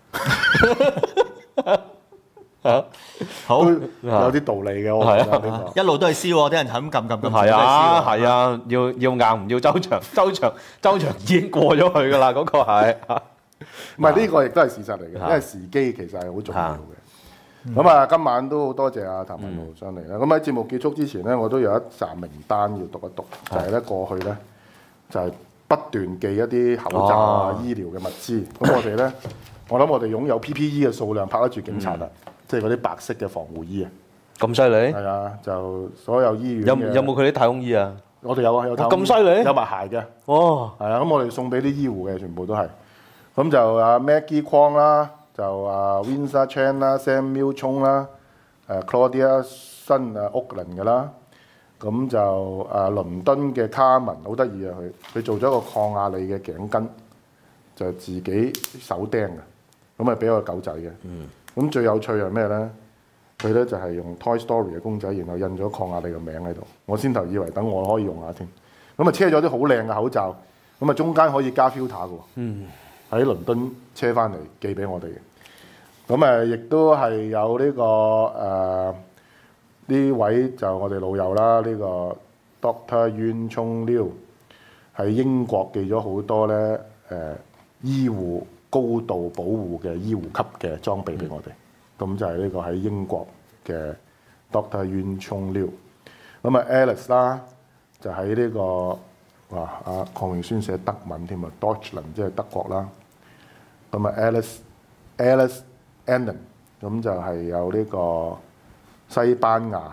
喎。 好有啲道理嘅，我覺得呢個一路都係 C 喎，啲人係咁撳。 係啊，要硬唔要周長，周長已經過咗去㗎啦，嗰個係。 唔係呢個亦都係事實嚟嘅，因為時機其實係好重要嘅。咁啊，今晚都好多謝阿譚文豪上嚟啦。咁喺節目結束之前咧，我都有一紮名單要讀一讀，就係咧過去咧就係不斷寄一啲口罩啊、醫療嘅物資。咁我哋咧，我諗我哋擁有 PPE 嘅數量拍得住警察啦，即係嗰啲白色嘅防護衣啊。 咁犀利？ 係啊，就所有醫院有冇佢啲太空衣啊？ 我哋有啊，有太空衣。 咁犀利？ 有埋鞋嘅。 哦， 係啊，咁我哋送俾啲醫護嘅，全部都係。咁就阿 Maggie Kwong 啦。就Winsor Chan 啦、Samuel Chong 啦、Claudia 新Oakland 嘅啦，咁就倫敦嘅卡文好得意啊！佢做咗一個抗壓力嘅頸巾，就係自己手釘嘅，咁啊俾個狗仔嘅。咁最有趣係咩咧？佢咧就係用 Toy Story 嘅公仔，然後印咗抗壓力嘅名喺度。我先頭以為等我可以用下添，咁啊車咗啲好靚嘅口罩，咁啊中間可以加 filter 嘅喎。喺倫敦車翻嚟寄俾我哋嘅，咁亦都係有呢個呢位就我哋老友啦，呢個 Dr. Yuen Chung Liu 喺英國寄咗好多咧醫護高度保護嘅醫護級嘅裝備俾我哋，咁就係呢個喺英國嘅 Dr. Yuen Chung Liu。咁啊 Alice 啦，就喺呢個阿鄺永宣寫德文添啊 ，Deutschland 即係德國啦。咁啊 Alice Allen 咁就係有呢個西班牙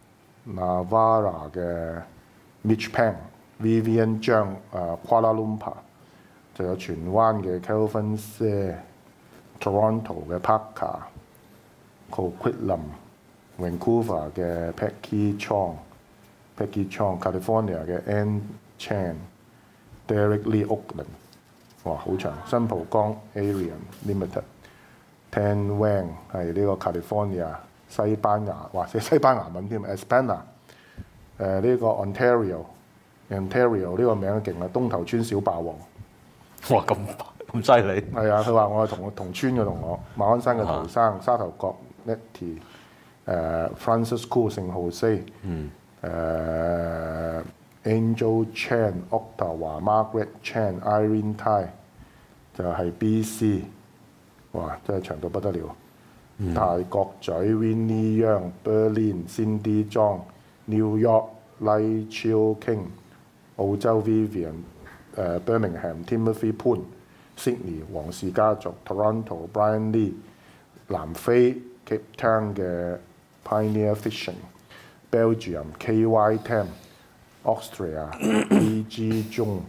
Navarra 嘅 Mitch Pang、Vivian Zhang、Kuala Lumpur 就有荃灣嘅 Kelvin Se、Toronto 嘅 Parker、 Coquitlam、Vancouver 嘅 Peggy Chong、California 嘅 Ann Chan、Derek Lee Oakland， 哇好長。新蒲崗 Arian Limited、Tan Wang 係呢個 California 西班牙，或者西班牙文添 Espana。呢個 Ontario 呢個名勁啦，東頭村小霸王。 哇咁犀利！ 係啊，佢話我係同村嘅同學，馬鞍山嘅陶生，沙頭角 Nettie、Francis Khoo 聖浩西，Angel Chan、Ottawa Margaret Chan、Irene Tai 就係 BC， 哇真係長到不得了。大角咀 Winnie Young、Berlin Cindy Zhang、New York Lai Chiu King、澳洲 Vivian、Birmingham Timothy Poon、Sydney 皇氏家族、Toronto Brian Lee、南非 Cape Town 嘅 Pioneer Fishing、Belgium KY Tam、Austria E.G.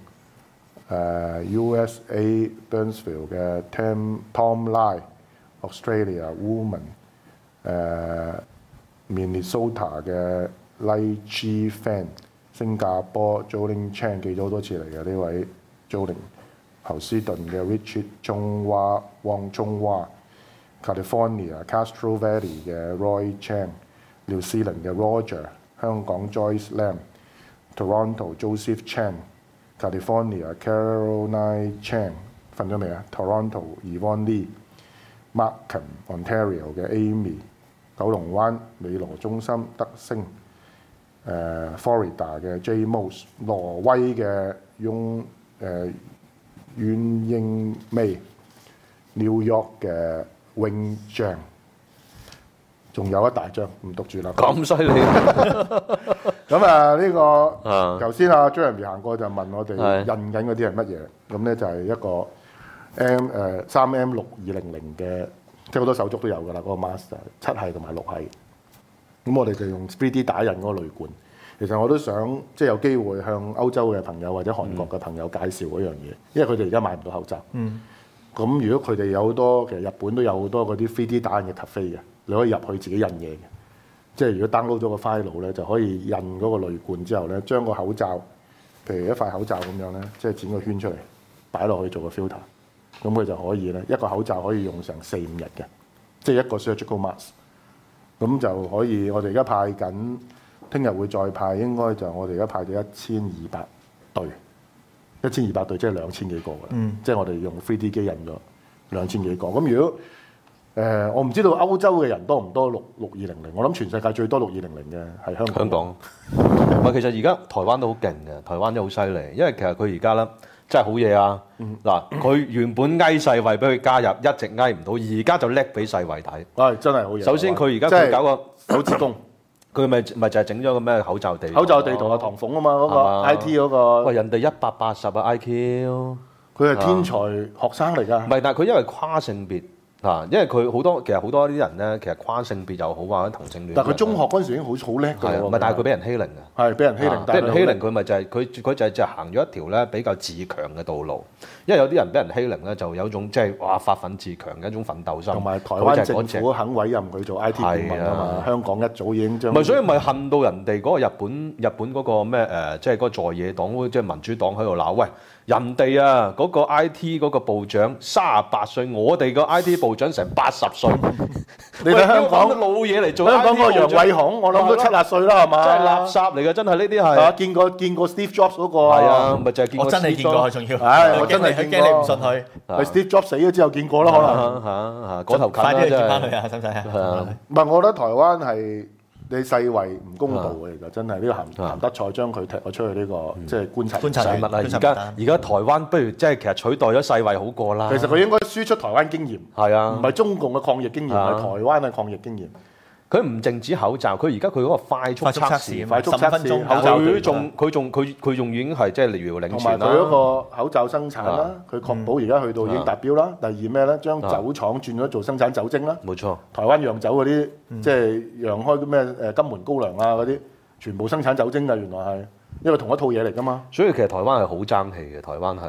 Jung、USA Burnsville 嘅 Tom Lai、Australia Woman、Minnesota 嘅 Lai Chi Fan、新加坡 Jolin Chan 記咗好多次嚟嘅呢位 Jolin。侯斯頓嘅 Richard 汪中華、California Castro Valley 嘅 Roy Chang、廖思玲嘅 Roger、香港 Joyce Lam、Toronto Joseph Chan、California Caroline Chang 瞓咗未啊 ？Toronto Yvonne Lee、Markham Ontario 嘅 Amy、九龍灣美羅中心德星、Florida 嘅 J Mose、挪威嘅阮英美、New York 嘅永將，仲有一大張唔讀住啦。 咁犀利！ 咁啊呢個頭先阿 Jeremy 行過就問我哋印緊嗰啲係乜嘢？咁咧就係一個 3M6200嘅，即係好多手足都有㗎啦。嗰個 master 7系同埋6系。咁我哋就用 3D 打印嗰個濾罐。其實我都想即係有機會向歐洲嘅朋友或者韓國嘅朋友介紹嗰樣嘢，因為佢哋而家買唔到口罩。咁如果佢哋有好多，其實日本都有好多嗰啲 3D 打印嘅 cafe 嘅，你可以入去自己印嘢嘅。即係如果 download 咗個 file 咧，就可以印嗰個濾罐之後咧，將個口罩，譬如一塊口罩咁樣咧，即係剪個圈出嚟，擺落去做個 filter，咁佢就可以咧一個口罩可以用成4-5日嘅，即係一個 surgical mask，咁就可以。我哋而家派緊。聽日會再派，應該就我哋而家派咗1200對，1200對即係2000幾個嘅，即係我哋用 3D 機印咗2000幾個。咁如果我唔知道歐洲嘅人多唔多6200，我諗全世界最多6200嘅係香港。 香港，唔係其實而家台灣都好勁嘅，台灣都好犀利，因為其實佢而家咧真係好嘢啊！嗱，佢原本翳世衛俾佢加入，一直翳唔到，而家就叻俾世衛睇。 真係好嘢！ 首先佢而家佢搞個手指公。 佢咪就係整咗個咩口罩地圖？ 口罩地圖啊，唐鳳啊嘛，嗰個 IT 嗰個。 喂，人哋180啊 IQ， 佢係天才學生嚟㗎。 唔係，但係佢因為跨性別啊，因為佢好多其實好多啲人咧，其實跨性別又好或者同性戀。 但係佢中學嗰陣時已經好叻㗎喎。 唔係，但係佢俾人欺凌嘅。 係俾人欺凌， 俾人欺凌佢咪就係佢就係行咗一條咧比較自強嘅道路，因為有啲人俾人欺凌咧就有種即係哇發奮自強嘅一種奮鬥心。同埋台灣政府肯委任佢做 IT 顧問啊嘛，香港一早已經將。 唔係，所以咪恨到人哋嗰個日本嗰個咩即係嗰個在野黨即係民主黨喺度鬧，喂人哋啊嗰個 IT 嗰個部長38歲，我哋個 IT 部長成80歲。 你睇香港老嘢嚟做， 香港個楊偉雄，我諗都70歲啦，係嘛？ 真係垃圾嚟嘅，真係呢啲係。 見過 Steve Jobs 嗰個。 係啊，咪就係見過。 我真係見過佢，仲要。 我真係見過。 驚你唔信佢。 Steve Jobs 死咗之後見過啦，可能。 嗰頭近啦， 快啲去真接翻佢啊！ 係。 使唔使啊？ 唔係，我覺得台灣係你世衛唔公道嘅，其實真係呢個譚德賽將佢踢咗出去呢個即係觀察物啊！而家台灣不如即係其實取代咗世衛好過啦。 其實佢應該輸出台灣經驗， 係啊， 唔係中共嘅抗疫經驗，係台灣嘅抗疫經驗。 佢唔淨止口罩，佢而家佢嗰個快速測試， 快速測試口罩，佢仲已經係即係遙遙領先啦。 同埋佢嗰個口罩生產啦，佢確保而家去到已經達標啦。第二咩咧？將酒廠轉咗做生產酒精啦。 冇錯， 台灣釀酒嗰啲即係釀開咩金門高粱啊嗰啲，全部生產酒精㗎，原來係因為同一套嘢嚟㗎嘛。 所以其實台灣係好爭氣嘅，台灣係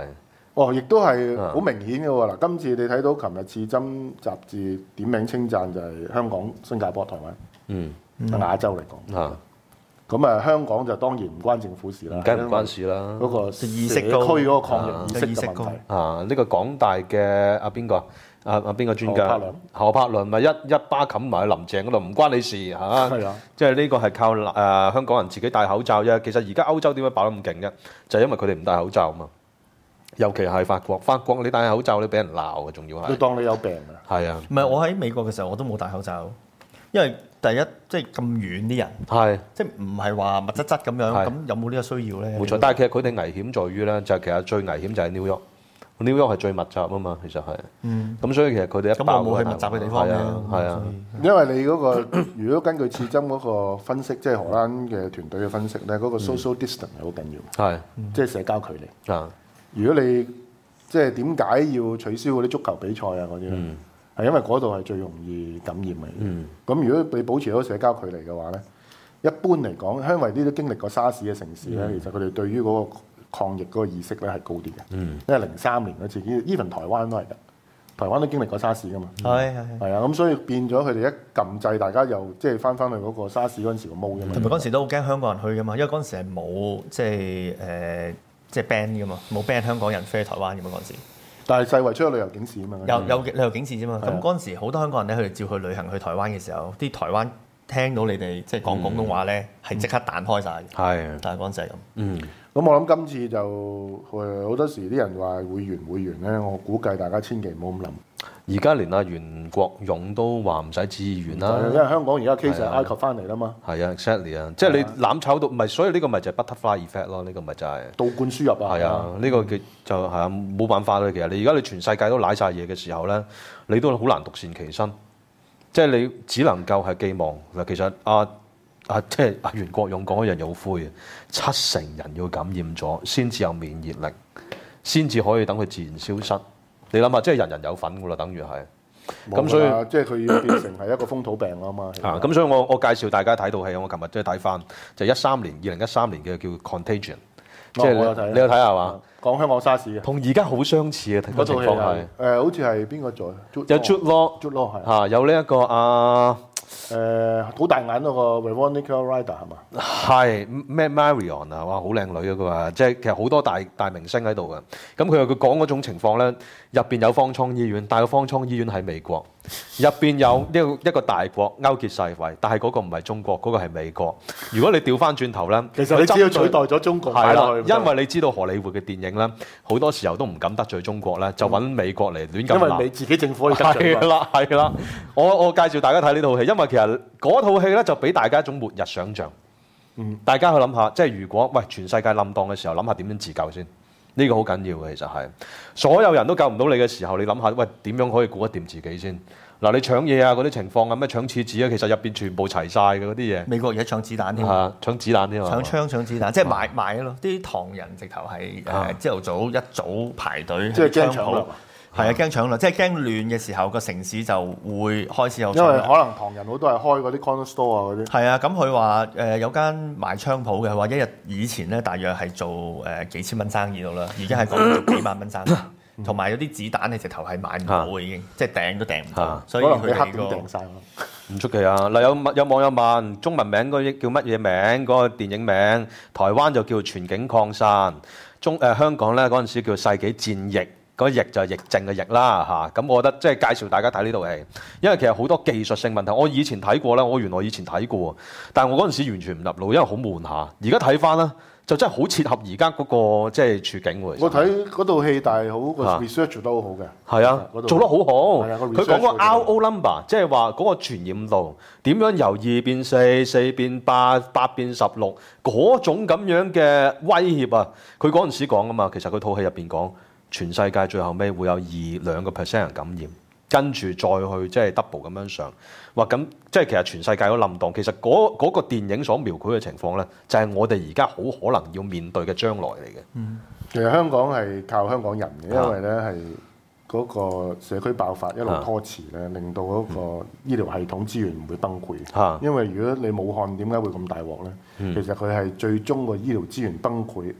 哦，亦都係好明顯嘅喎。嗱，今次你睇到琴日《刺針》雜誌點名稱讚就係香港、新加坡、台灣，亞洲嚟講。咁啊，香港就當然唔關政府事啦， 梗係唔關事啦。 嗰個意識社區嗰個抗疫意識嘅問題。 呢個港大嘅邊個？邊個專家？何柏良咪一巴冚埋林鄭嗰度，唔關你事嚇。係啊，即係呢個係靠香港人自己戴口罩啫。其實而家歐洲點解爆得咁勁啫？就係因為佢哋唔戴口罩嘛。尤其係法國你戴口罩你俾人鬧嘅，仲要係。 佢當你有病啊！ 係啊。 唔係我喺美國嘅時候我都冇戴口罩，因為第一即係咁遠啲人， 係即係唔係話密質質咁樣，咁有冇呢個需要咧？ 冇錯，但係其實佢哋危險在於咧，就係其實最危險就係紐約係最密集啊嘛，其實係。咁所以其實佢哋一爆咁我冇去密集嘅地方嘅， 係啊。 因為你嗰個如果根據刺針嗰個分析，即係荷蘭嘅團隊嘅分析咧，嗰個 social distance 係好緊要， 係即係社交距離。 啊， 如果你即係點解要取消嗰啲足球比賽啊嗰啲咧？係因為嗰度係最容易感染嘅。咁如果你保持到社交距離嘅話咧，一般嚟講，因為呢啲經歷過沙士嘅城市咧，其實佢哋對於嗰個抗疫嗰個意識咧係高啲嘅。因為03年嗰次，even 台灣都係㗎，台灣都經歷過沙士㗎嘛。係啊，咁所以變咗佢哋一撳掣，大家又即係翻去嗰個沙士嗰陣時個毛㗎嘛。 同埋嗰陣時都好驚香港人去㗎嘛，因為嗰陣時係冇即係 ban 㗎嘛，冇 ban 香港人飛去台灣㗎嘛嗰陣時。 但係世衞出咗旅遊警示啊嘛， 有旅遊警示啫嘛。咁嗰陣時好多香港人咧，佢哋照去旅行去台灣嘅時候，啲台灣聽到你哋即係講廣東話咧，係即刻彈開晒嘅。係，但係嗰陣時係咁。 咁我諗今次就好多時啲人話會員咧，我估計大家千祈唔好咁諗。 而家連阿袁國勇都話唔使自願啦， 因為香港而家 case 係埃及翻嚟啦嘛。 係啊 exactly 啊，即係你攬炒到唔係，所以呢個咪就係 butterfly effect 咯，呢個咪就係倒灌輸入啊。 係啊，呢個就係啊冇辦法啦。其實你而家你全世界都賴晒嘢嘅時候咧，你都好難獨善其身，即係你只能夠係寄望嗱。其實即係阿袁國勇講一樣嘢好灰嘅，70%人要感染咗先至有免疫力，先至可以等佢自然消失。你諗下，即係人人有份噶啦，等於係。咁所以即係佢要變成係一個風土病啊嘛。 咁所以我介紹大家睇套戲，我琴日即係睇翻，就2013年嘅叫 Contagion， 即係你有睇下嘛？ 講香港沙士嘅， 同而家好相似嘅個情況係。 好似係邊個做？ 有 Jude Law 係嚇，有呢一個好大眼嗰個 Veronica Ryder 係嘛？ 係咩 Marion 啊？哇，好靚女啊！佢話即係其實好多大明星喺度嘅。咁佢講嗰種情況咧，入邊有方艙醫院，但係個方艙醫院喺美國，入邊有一個大國勾結世衛，但係嗰個唔係中國，嗰個係美國。如果你調翻轉頭咧， 其實你只要取代咗中國係啦，因為你知道荷里活嘅電影咧，好多時候都唔敢得罪中國咧，就揾美國嚟亂咁鬧。 因為你自己政府可以得罪。 係啦，我介紹大家睇呢套戲，因為其實嗰套戲咧就俾大家一種末日想像。大家去諗下，即係如果全世界冧檔嘅時候，諗下點樣自救先？呢個好緊要嘅，其實係所有人都救唔到你嘅時候，你諗下，點樣可以顧得掂自己先？嗱，你搶嘢啊嗰啲情況啊，咩搶廁紙啊，其實入邊全部齊晒嘅嗰啲嘢。美國而家搶子彈添，搶子彈添，搶槍搶子彈，即係買咯。啲唐人直頭係朝頭早一早排隊， 即係驚搶啦。 係啊，驚搶啦，即係驚亂嘅時候個城市就會開始有搶。 因為可能唐人好多係開嗰啲 corner store 啊嗰啲。 係啊，咁佢話有間賣槍鋪嘅，話一日以前咧大約係做幾千蚊生意到啦，而家係講做幾萬蚊生意。同埋有啲子彈你直頭係買唔到嘅已經，即係訂都訂唔到，所以佢哋個訂曬唔出奇啊！嗱，有網友問中文名嗰個叫乜嘢名？嗰個電影名，台灣就叫全境擴散，香港咧嗰陣時叫世紀戰役。嗰疫就係疫症嘅疫啦嚇，咁我覺得即係介紹大家睇呢套戲，因為其實好多技術性問題，我以前睇過啦，我原來以前睇過，但係我嗰陣時完全唔入腦，因為好悶下。而家睇翻啦，就真係好切合而家嗰個即係處境喎。我睇嗰套戲，但係好個 research 都好好嘅。 係啊，做得好好。佢講個 RO number， 即係話嗰個傳染度點樣由2變4、4變8、8變16嗰種咁樣嘅威脅啊！佢嗰陣時講啊嘛，其實佢套戲入邊講。全世界最後尾會有2% 人感染，跟住再去即係 double 咁樣上，哇！咁即係其實全世界都冧檔。其實嗰個電影所描繪嘅情況咧，就係我哋而家好可能要面對嘅將來嚟嘅。 其實香港係靠香港人嘅，因為咧係嗰個社區爆發一路拖遲咧，令到嗰個醫療系統資源唔會崩潰。因為如果你武漢點解會咁大鑊咧？其實佢係最終個醫療資源崩潰。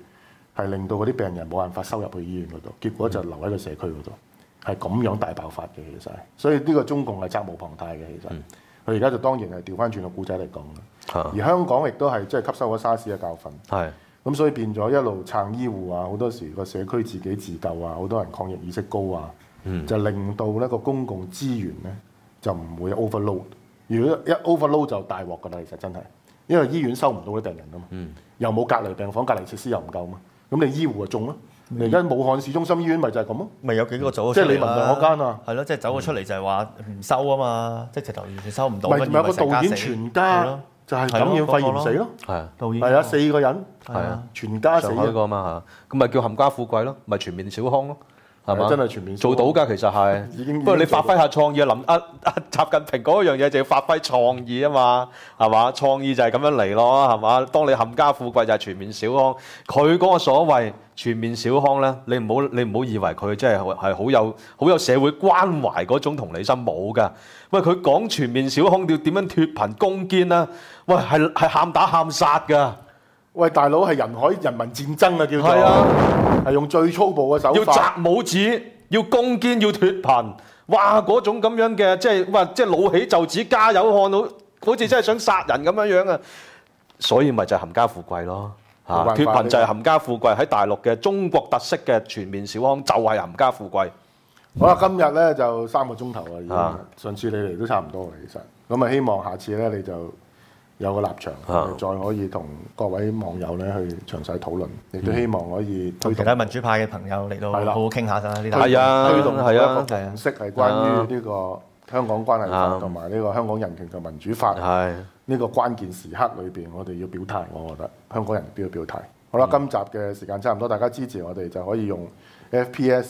係令到嗰啲病人冇辦法收入去醫院嗰度，結果就留喺個社區嗰度，係咁樣大爆發嘅其實係。所以呢個中共係責無旁貸嘅其實。佢而家就當然係調翻轉個故仔嚟講啦。而香港亦都係即係吸收咗沙士嘅教訓。 係。 咁所以變咗一路撐醫護啊，好多時個社區自己自救啊，好多人抗疫意識高啊，就令到呢個公共資源咧就唔會 overload。如果一 overload 就大鑊㗎啦，其實真係，因為醫院收唔到啲病人啊嘛，又冇隔離病房、隔離設施又唔夠嘛，咁你醫護就中咯。而家武漢市中心醫院咪就係咁咯， 咪有幾個走咗即係出嚟李文亮嗰間啊， 係咯，即係走咗出嚟就係話唔收啊嘛，即係直頭完全收唔到。 咪有個導演全家就係感染肺炎死咯，係啊4個人， 係啊， 全家死上海嗰個嘛嚇，咁咪叫冚家富貴咯，咪全面小康咯。係嘛？ 真係全面做到㗎，其實係。 已經不過你發揮下創意啊！習近平嗰樣嘢就要發揮創意啊嘛，係嘛？創意就係咁樣嚟咯，係嘛？當你冚家富貴就係全面小康，佢嗰個所謂全面小康咧，你唔好以為佢真係好有社會關懷嗰種同理心，冇㗎。喂，佢講全面小康要點樣脫貧攻堅啊？喂，係喊打喊殺㗎。 喂，大佬係人海人民戰爭啊，叫做係用最粗暴嘅手法， 要擲帽子，要攻堅，要脫貧。哇！嗰種咁樣嘅即係老起就子加油看到，好似真係想殺人咁樣樣啊！所以咪就係冚家富貴咯嚇，脫貧就係冚家富貴。喺大陸嘅中國特色嘅全面小康就係冚家富貴。 好啦，今日咧就3個鐘頭啊，已經。上次你嚟都差唔多嘅，其實咁啊，希望下次咧你就有個立場，再可以同各位網友咧去詳細討論，亦都希望可以推動其他民主派嘅朋友嚟到好好傾下啦。呢係啊， 推動一個共識係關於呢個香港關係法同埋呢個香港人權同民主法呢個關鍵時刻裏邊，我哋要表態。我覺得香港人都要表態。好啦，今集嘅時間差唔多，大家支持我哋就可以用 FPS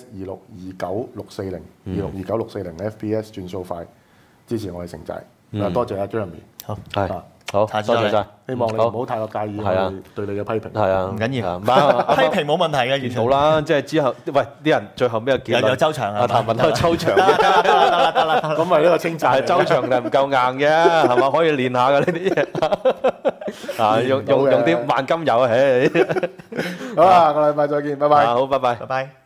2629640 2629640 FPS 轉數快支持我哋城寨。多謝阿張入面。 好， 係。好，多謝晒。 希望你唔好太過介意我哋對你嘅批評。 係啊， 唔緊要，批評冇問題嘅，完全好啦。即係之後，喂啲人最後咩結論？ 有周長啊， 譚文都係周長嘅。 得啦， 咁咪呢個稱讚。 周長就唔夠硬嘅，係嘛？可以練下嘅呢啲嘢。啊，用啲萬金油啊，唉。 好啦，下個禮拜再見，拜拜。 好，拜拜， 拜拜。